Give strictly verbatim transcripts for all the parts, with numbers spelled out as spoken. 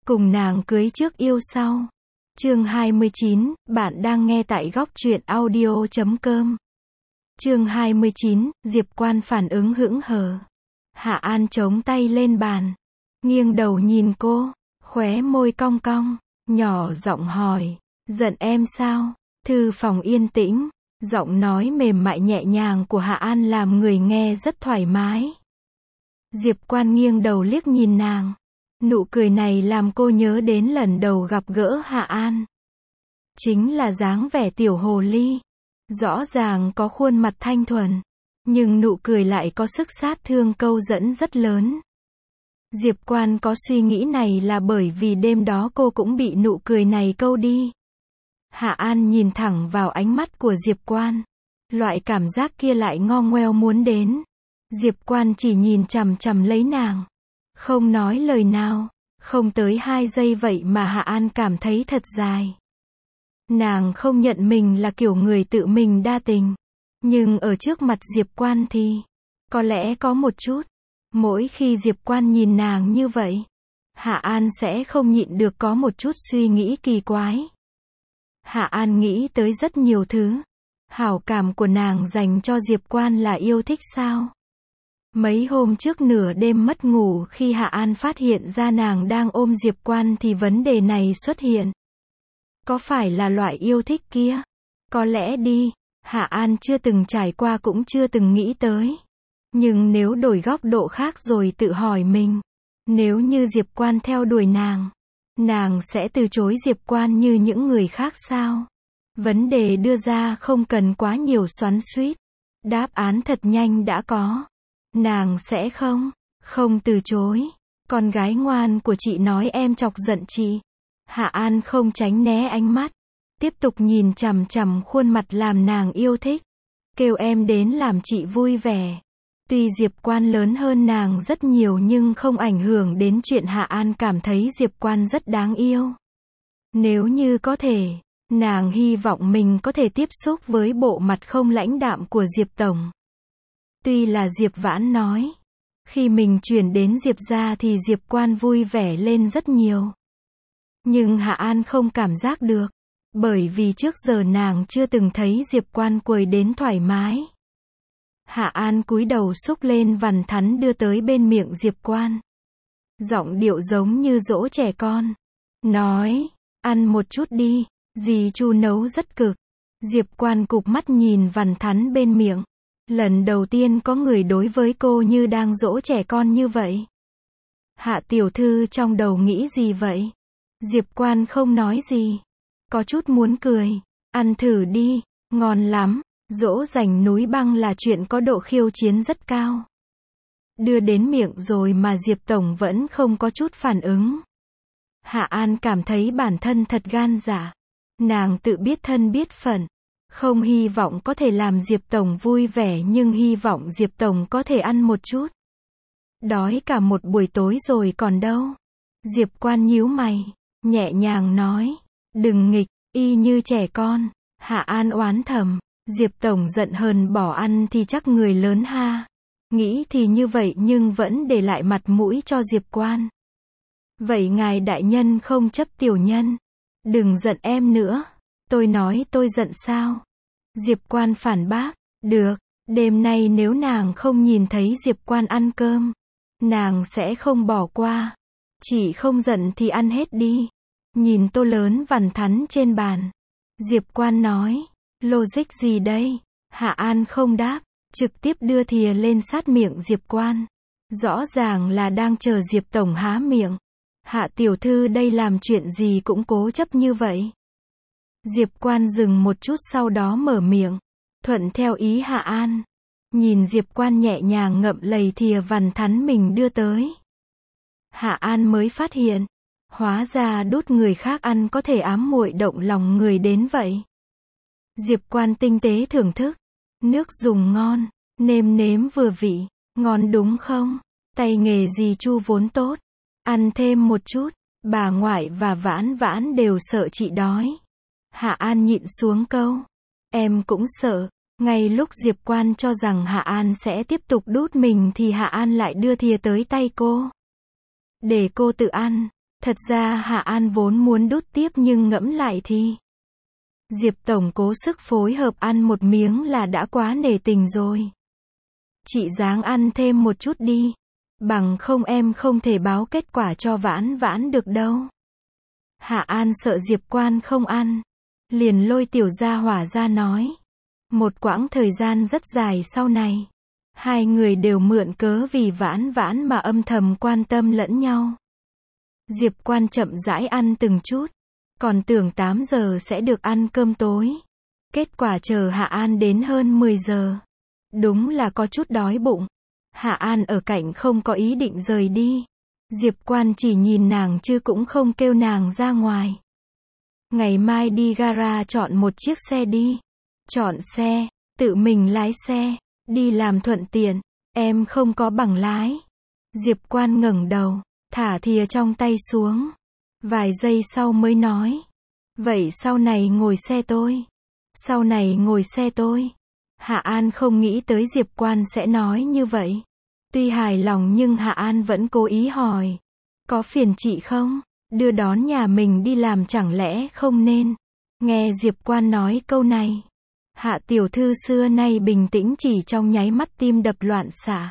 Cùng nàng cưới trước yêu sau. Chương hai mươi chín, bạn đang nghe tại góc truyện audio chấm com. Chương hai mươi chín, Diệp Quan phản ứng hững hờ. Hạ An chống tay lên bàn, nghiêng đầu nhìn cô, khóe môi cong cong, nhỏ giọng hỏi, giận em sao? Thư phòng yên tĩnh, giọng nói mềm mại nhẹ nhàng của Hạ An làm người nghe rất thoải mái. Diệp Quan nghiêng đầu liếc nhìn nàng. Nụ cười này làm cô nhớ đến lần đầu gặp gỡ Hạ An. Chính là dáng vẻ tiểu hồ ly. Rõ ràng có khuôn mặt thanh thuần, nhưng nụ cười lại có sức sát thương câu dẫn rất lớn. Diệp Quan có suy nghĩ này là bởi vì đêm đó cô cũng bị nụ cười này câu đi. Hạ An nhìn thẳng vào ánh mắt của Diệp Quan. Loại cảm giác kia lại ngo ngoeo muốn đến. Diệp Quan chỉ nhìn chằm chằm lấy nàng, không nói lời nào. Không tới hai giây vậy mà Hạ An cảm thấy thật dài. Nàng không nhận mình là kiểu người tự mình đa tình. Nhưng ở trước mặt Diệp Quan thì có lẽ có một chút. Mỗi khi Diệp Quan nhìn nàng như vậy, Hạ An sẽ không nhịn được có một chút suy nghĩ kỳ quái. Hạ An nghĩ tới rất nhiều thứ. Hảo cảm của nàng dành cho Diệp Quan là yêu thích sao? Mấy hôm trước nửa đêm mất ngủ khi Hạ An phát hiện ra nàng đang ôm Diệp Quan thì vấn đề này xuất hiện. Có phải là loại yêu thích kia? Có lẽ đi. Hạ An chưa từng trải qua cũng chưa từng nghĩ tới. Nhưng nếu đổi góc độ khác rồi tự hỏi mình, nếu như Diệp Quan theo đuổi nàng, nàng sẽ từ chối Diệp Quan như những người khác sao? Vấn đề đưa ra không cần quá nhiều xoắn xuýt. Đáp án thật nhanh đã có. Nàng sẽ không, không từ chối. Con gái ngoan của chị nói em chọc giận chị. Hạ An không tránh né ánh mắt, tiếp tục nhìn chằm chằm khuôn mặt làm nàng yêu thích. Kêu em đến làm chị vui vẻ. Tuy Diệp Quan lớn hơn nàng rất nhiều nhưng không ảnh hưởng đến chuyện Hạ An cảm thấy Diệp Quan rất đáng yêu. Nếu như có thể, nàng hy vọng mình có thể tiếp xúc với bộ mặt không lãnh đạm của Diệp Tổng. Tuy là Diệp Vãn nói, khi mình chuyển đến Diệp gia thì Diệp Quan vui vẻ lên rất nhiều. Nhưng Hạ An không cảm giác được, bởi vì trước giờ nàng chưa từng thấy Diệp Quan cười đến thoải mái. Hạ An cúi đầu xúc lên vằn thắn đưa tới bên miệng Diệp Quan. Giọng điệu giống như dỗ trẻ con. Nói, ăn một chút đi, dì Chu nấu rất cực. Diệp Quan cụp mắt nhìn vằn thắn bên miệng. Lần đầu tiên có người đối với cô như đang dỗ trẻ con như vậy. Hạ tiểu thư trong đầu nghĩ gì vậy? Diệp Quan không nói gì. Có chút muốn cười. Ăn thử đi, ngon lắm. Dỗ dành núi băng là chuyện có độ khiêu chiến rất cao. Đưa đến miệng rồi mà Diệp Tổng vẫn không có chút phản ứng. Hạ An cảm thấy bản thân thật gan dạ. Nàng tự biết thân biết phận. Không hy vọng có thể làm Diệp Tổng vui vẻ nhưng hy vọng Diệp Tổng có thể ăn một chút. Đói cả một buổi tối rồi còn đâu. Diệp Quan nhíu mày, nhẹ nhàng nói, đừng nghịch, y như trẻ con. Hạ An oán thầm, Diệp Tổng giận hờn bỏ ăn thì chắc người lớn ha. Nghĩ thì như vậy nhưng vẫn để lại mặt mũi cho Diệp Quan. Vậy ngài đại nhân không chấp tiểu nhân. Đừng giận em nữa. Tôi nói tôi giận sao? Diệp Quan phản bác, được, đêm nay nếu nàng không nhìn thấy Diệp Quan ăn cơm, nàng sẽ không bỏ qua. Chỉ không giận thì ăn hết đi. Nhìn tô lớn vằn thắn trên bàn. Diệp Quan nói, logic gì đây? Hạ An không đáp, trực tiếp đưa thìa lên sát miệng Diệp Quan. Rõ ràng là đang chờ Diệp Tổng há miệng. Hạ tiểu thư đây làm chuyện gì cũng cố chấp như vậy. Diệp Quan dừng một chút sau đó mở miệng, thuận theo ý Hạ An. Nhìn Diệp Quan nhẹ nhàng ngậm lầy thìa vằn thắn mình đưa tới. Hạ An mới phát hiện, hóa ra đút người khác ăn có thể ám muội động lòng người đến vậy. Diệp Quan tinh tế thưởng thức, nước dùng ngon, nêm nếm vừa vị, ngon đúng không? Tay nghề dì Chu vốn tốt, ăn thêm một chút, bà ngoại và Vãn Vãn đều sợ chị đói. Hạ An nhịn xuống câu, em cũng sợ. Ngay lúc Diệp Quan cho rằng Hạ An sẽ tiếp tục đút mình thì Hạ An lại đưa thìa tới tay cô. Để cô tự ăn. Thật ra Hạ An vốn muốn đút tiếp nhưng ngẫm lại thì Diệp Tổng cố sức phối hợp ăn một miếng là đã quá nể tình rồi. Chị ráng ăn thêm một chút đi. Bằng không em không thể báo kết quả cho Vãn Vãn được đâu. Hạ An sợ Diệp Quan không ăn. Liền lôi Tiểu Gia Hỏa ra nói. Một quãng thời gian rất dài sau này. Hai người đều mượn cớ vì Vãn Vãn mà âm thầm quan tâm lẫn nhau. Diệp Quan chậm rãi ăn từng chút. Còn tưởng tám giờ sẽ được ăn cơm tối. Kết quả chờ Hạ An đến hơn mười giờ. Đúng là có chút đói bụng. Hạ An ở cạnh không có ý định rời đi. Diệp Quan chỉ nhìn nàng chứ cũng không kêu nàng ra ngoài. Ngày mai đi gara chọn một chiếc xe đi. Chọn xe, tự mình lái xe, đi làm thuận tiện. Em không có bằng lái. Diệp Quan ngẩng đầu, thả thìa trong tay xuống. Vài giây sau mới nói. Vậy sau này ngồi xe tôi. Sau này ngồi xe tôi. Hạ An không nghĩ tới Diệp Quan sẽ nói như vậy. Tuy hài lòng nhưng Hạ An vẫn cố ý hỏi. Có phiền chị không? Đưa đón nhà mình đi làm chẳng lẽ không nên? Nghe Diệp Quan nói câu này. Hạ tiểu thư xưa nay bình tĩnh chỉ trong nháy mắt tim đập loạn xạ.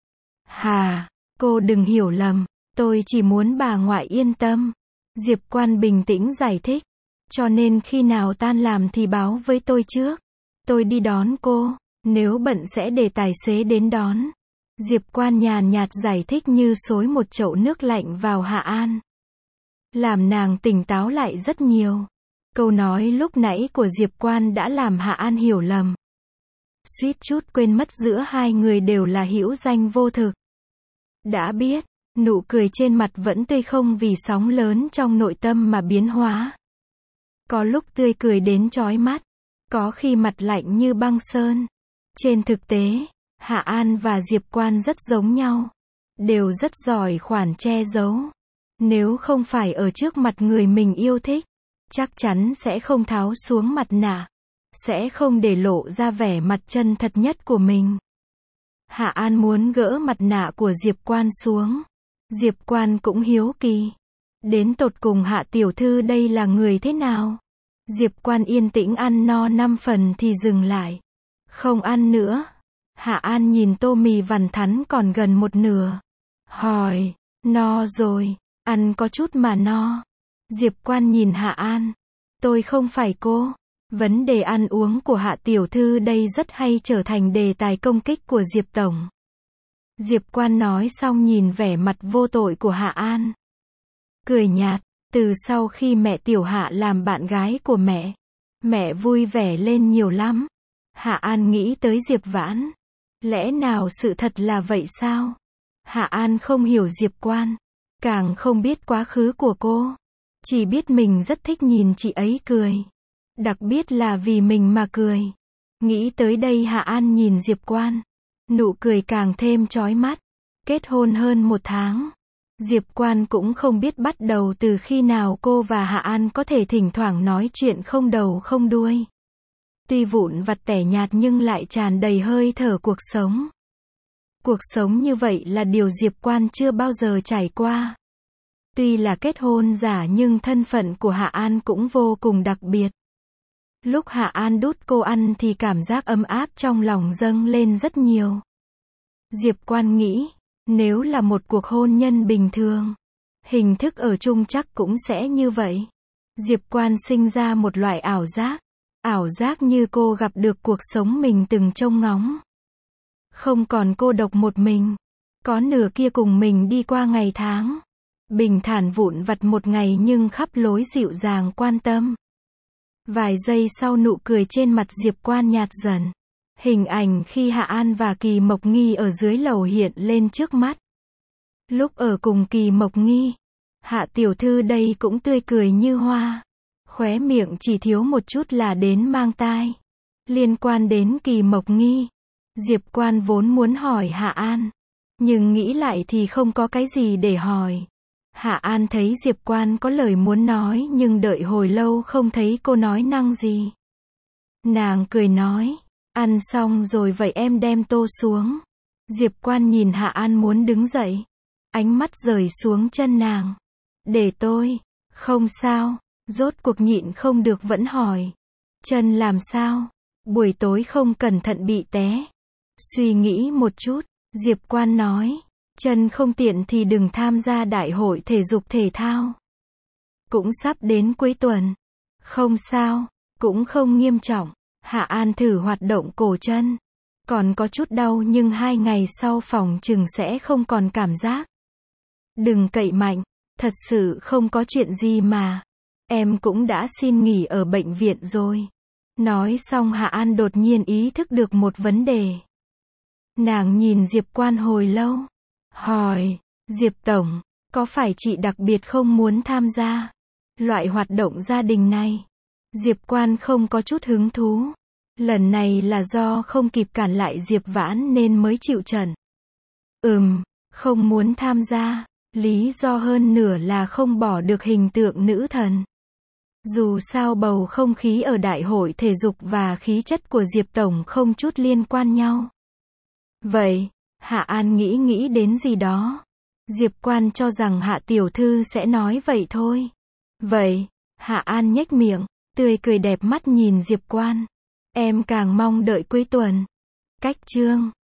Hà, cô đừng hiểu lầm. Tôi chỉ muốn bà ngoại yên tâm. Diệp Quan bình tĩnh giải thích. Cho nên khi nào tan làm thì báo với tôi trước. Tôi đi đón cô. Nếu bận sẽ để tài xế đến đón. Diệp Quan nhàn nhạt giải thích như xối một chậu nước lạnh vào Hạ An. Làm nàng tỉnh táo lại rất nhiều. Câu nói lúc nãy của Diệp Quan đã làm Hạ An hiểu lầm. Suýt chút quên mất giữa hai người đều là hữu danh vô thực. Đã biết, nụ cười trên mặt vẫn tươi không vì sóng lớn trong nội tâm mà biến hóa. Có lúc tươi cười đến chói mắt, có khi mặt lạnh như băng sơn. Trên thực tế, Hạ An và Diệp Quan rất giống nhau. Đều rất giỏi khoản che giấu. Nếu không phải ở trước mặt người mình yêu thích, chắc chắn sẽ không tháo xuống mặt nạ. Sẽ không để lộ ra vẻ mặt chân thật nhất của mình. Hạ An muốn gỡ mặt nạ của Diệp Quan xuống. Diệp Quan cũng hiếu kỳ. Đến tột cùng Hạ tiểu thư đây là người thế nào? Diệp Quan yên tĩnh ăn no năm phần thì dừng lại. Không ăn nữa. Hạ An nhìn tô mì vằn thắn còn gần một nửa. Hỏi, no rồi, ăn có chút mà no. Diệp Quan nhìn Hạ An. Tôi không phải cô. Vấn đề ăn uống của Hạ tiểu thư đây rất hay trở thành đề tài công kích của Diệp Tổng. Diệp Quan nói xong nhìn vẻ mặt vô tội của Hạ An. Cười nhạt, từ sau khi mẹ tiểu Hạ làm bạn gái của mẹ, mẹ vui vẻ lên nhiều lắm. Hạ An nghĩ tới Diệp Vãn. Lẽ nào sự thật là vậy sao? Hạ An không hiểu Diệp Quan, càng không biết quá khứ của cô. Chỉ biết mình rất thích nhìn chị ấy cười. Đặc biệt là vì mình mà cười. Nghĩ tới đây Hạ An nhìn Diệp Quan. Nụ cười càng thêm chói mắt. Kết hôn hơn một tháng. Diệp Quan cũng không biết bắt đầu từ khi nào cô và Hạ An có thể thỉnh thoảng nói chuyện không đầu không đuôi. Tuy vụn vặt tẻ nhạt nhưng lại tràn đầy hơi thở cuộc sống. Cuộc sống như vậy là điều Diệp Quan chưa bao giờ trải qua. Tuy là kết hôn giả nhưng thân phận của Hạ An cũng vô cùng đặc biệt. Lúc Hạ An đút cô ăn thì cảm giác ấm áp trong lòng dâng lên rất nhiều. Diệp Quan nghĩ, nếu là một cuộc hôn nhân bình thường, hình thức ở chung chắc cũng sẽ như vậy. Diệp Quan sinh ra một loại ảo giác. Ảo giác như cô gặp được cuộc sống mình từng trông ngóng. Không còn cô độc một mình. Có nửa kia cùng mình đi qua ngày tháng. Bình thản vụn vặt một ngày nhưng khắp lối dịu dàng quan tâm. Vài giây sau nụ cười trên mặt Diệp Quan nhạt dần. Hình ảnh khi Hạ An và Kỳ Mộc Nghi ở dưới lầu hiện lên trước mắt. Lúc ở cùng Kỳ Mộc Nghi, Hạ tiểu thư đây cũng tươi cười như hoa. Khóe miệng chỉ thiếu một chút là đến mang tai. Liên quan đến Kỳ Mộc Nghi, Diệp Quan vốn muốn hỏi Hạ An. Nhưng nghĩ lại thì không có cái gì để hỏi. Hạ An thấy Diệp Quan có lời muốn nói nhưng đợi hồi lâu không thấy cô nói năng gì. Nàng cười nói, ăn xong rồi vậy em đem tô xuống. Diệp Quan nhìn Hạ An muốn đứng dậy. Ánh mắt rời xuống chân nàng. Để tôi. Không sao. Rốt cuộc nhịn không được vẫn hỏi. Chân làm sao? Buổi tối không cẩn thận bị té. Suy nghĩ một chút, Diệp Quan nói. Chân không tiện thì đừng tham gia đại hội thể dục thể thao. Cũng sắp đến cuối tuần. Không sao, cũng không nghiêm trọng. Hạ An thử hoạt động cổ chân. Còn có chút đau nhưng hai ngày sau phòng chừng sẽ không còn cảm giác. Đừng cậy mạnh, thật sự không có chuyện gì mà. Em cũng đã xin nghỉ ở bệnh viện rồi. Nói xong Hạ An đột nhiên ý thức được một vấn đề. Nàng nhìn Diệp Quan hồi lâu. Hỏi, Diệp Tổng, có phải chị đặc biệt không muốn tham gia loại hoạt động gia đình này? Diệp Quan không có chút hứng thú. Lần này là do không kịp cản lại Diệp Vãn nên mới chịu trận. Ừm, không muốn tham gia. Lý do hơn nửa là không bỏ được hình tượng nữ thần. Dù sao bầu không khí ở đại hội thể dục và khí chất của Diệp Tổng không chút liên quan nhau. Vậy, Hạ An nghĩ nghĩ đến gì đó. Diệp Quan cho rằng Hạ Tiểu Thư sẽ nói vậy thôi. Vậy, Hạ An nhếch miệng, tươi cười đẹp mắt nhìn Diệp Quan. Em càng mong đợi cuối tuần. Cách chương